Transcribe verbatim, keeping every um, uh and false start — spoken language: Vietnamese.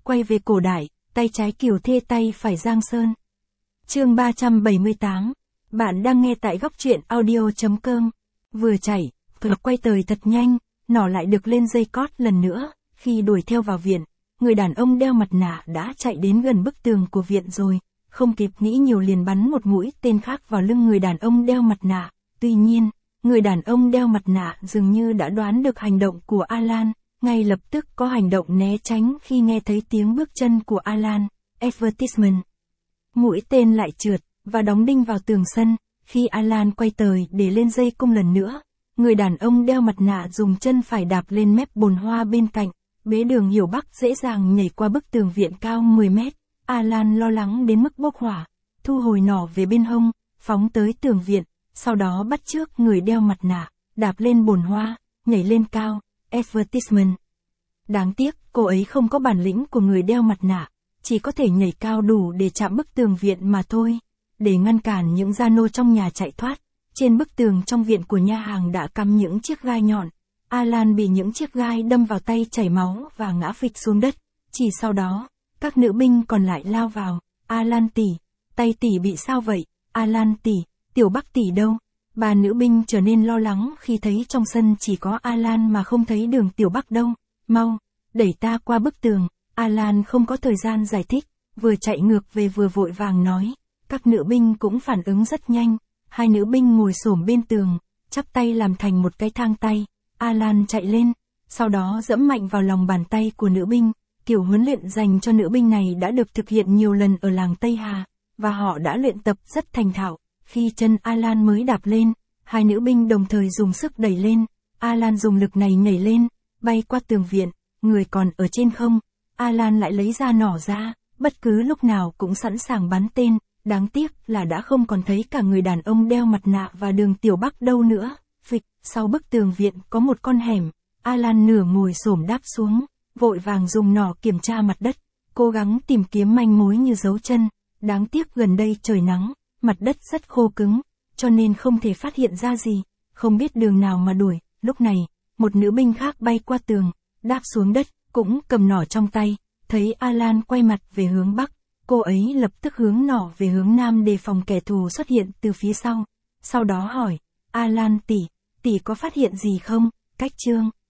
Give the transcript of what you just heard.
quay về cổ đại, tay trái Kiều Thê tay phải Giang Sơn. Chương ba trăm bảy mươi tám. Bạn đang nghe tại góc truyện audio chấm com. Vừa chạy, vừa quay tời thật nhanh, nỏ lại được lên dây cót lần nữa, khi đuổi theo vào viện, người đàn ông đeo mặt nạ đã chạy đến gần bức tường của viện rồi, không kịp nghĩ nhiều liền bắn một mũi tên khác vào lưng người đàn ông đeo mặt nạ. Tuy nhiên, người đàn ông đeo mặt nạ dường như đã đoán được hành động của Alan, ngay lập tức có hành động né tránh khi nghe thấy tiếng bước chân của Alan. Advertisement. Mũi tên lại trượt, và đóng đinh vào tường sân. Khi Alan quay tời để lên dây cung lần nữa, người đàn ông đeo mặt nạ dùng chân phải đạp lên mép bồn hoa bên cạnh, bế Đường Hiểu Bắc dễ dàng nhảy qua bức tường viện cao mười mét. Alan lo lắng đến mức bốc hỏa, thu hồi nỏ về bên hông, phóng tới tường viện, sau đó bắt chước người đeo mặt nạ, đạp lên bồn hoa, nhảy lên cao. Advertisement. Đáng tiếc, cô ấy không có bản lĩnh của người đeo mặt nạ, chỉ có thể nhảy cao đủ để chạm bức tường viện mà thôi. Để ngăn cản những gia nô trong nhà chạy thoát, trên bức tường trong viện của nhà hàng đã cắm những chiếc gai nhọn. Alan bị những chiếc gai đâm vào tay chảy máu và ngã phịch xuống đất. Chỉ sau đó, các nữ binh còn lại lao vào. Alan tỷ, tay tỷ bị sao vậy? Alan tỷ, Tiểu Bắc tỷ đâu? Ba nữ binh trở nên lo lắng khi thấy trong sân chỉ có Alan mà không thấy Đường Tiểu Bắc đâu. Mau, đẩy ta qua bức tường. Alan không có thời gian giải thích, vừa chạy ngược về vừa vội vàng nói. Các nữ binh cũng phản ứng rất nhanh. Hai nữ binh ngồi xổm bên tường, chắp tay làm thành một cái thang tay. Alan chạy lên, sau đó giẫm mạnh vào lòng bàn tay của nữ binh. Kiểu huấn luyện dành cho nữ binh này đã được thực hiện nhiều lần ở làng Tây Hà, và họ đã luyện tập rất thành thạo. Khi chân Alan mới đạp lên, hai nữ binh đồng thời dùng sức đẩy lên. Alan dùng lực này nhảy lên, bay qua tường viện, người còn ở trên không. Alan lại lấy ra nỏ ra, bất cứ lúc nào cũng sẵn sàng bắn tên. Đáng tiếc là đã không còn thấy cả người đàn ông đeo mặt nạ và Đường Tiểu Bắc đâu nữa. Phịch, sau bức tường viện có một con hẻm. Alan nửa ngồi xổm đáp xuống, vội vàng dùng nỏ kiểm tra mặt đất, cố gắng tìm kiếm manh mối như dấu chân. Đáng tiếc gần đây trời nắng, mặt đất rất khô cứng, cho nên không thể phát hiện ra gì, không biết đường nào mà đuổi. Lúc này, một nữ binh khác bay qua tường, đáp xuống đất, cũng cầm nỏ trong tay, thấy Alan quay mặt về hướng bắc, cô ấy lập tức hướng nỏ về hướng nam đề phòng kẻ thù xuất hiện từ phía sau. Sau đó hỏi, Alan tỷ, tỷ có phát hiện gì không? Cách chương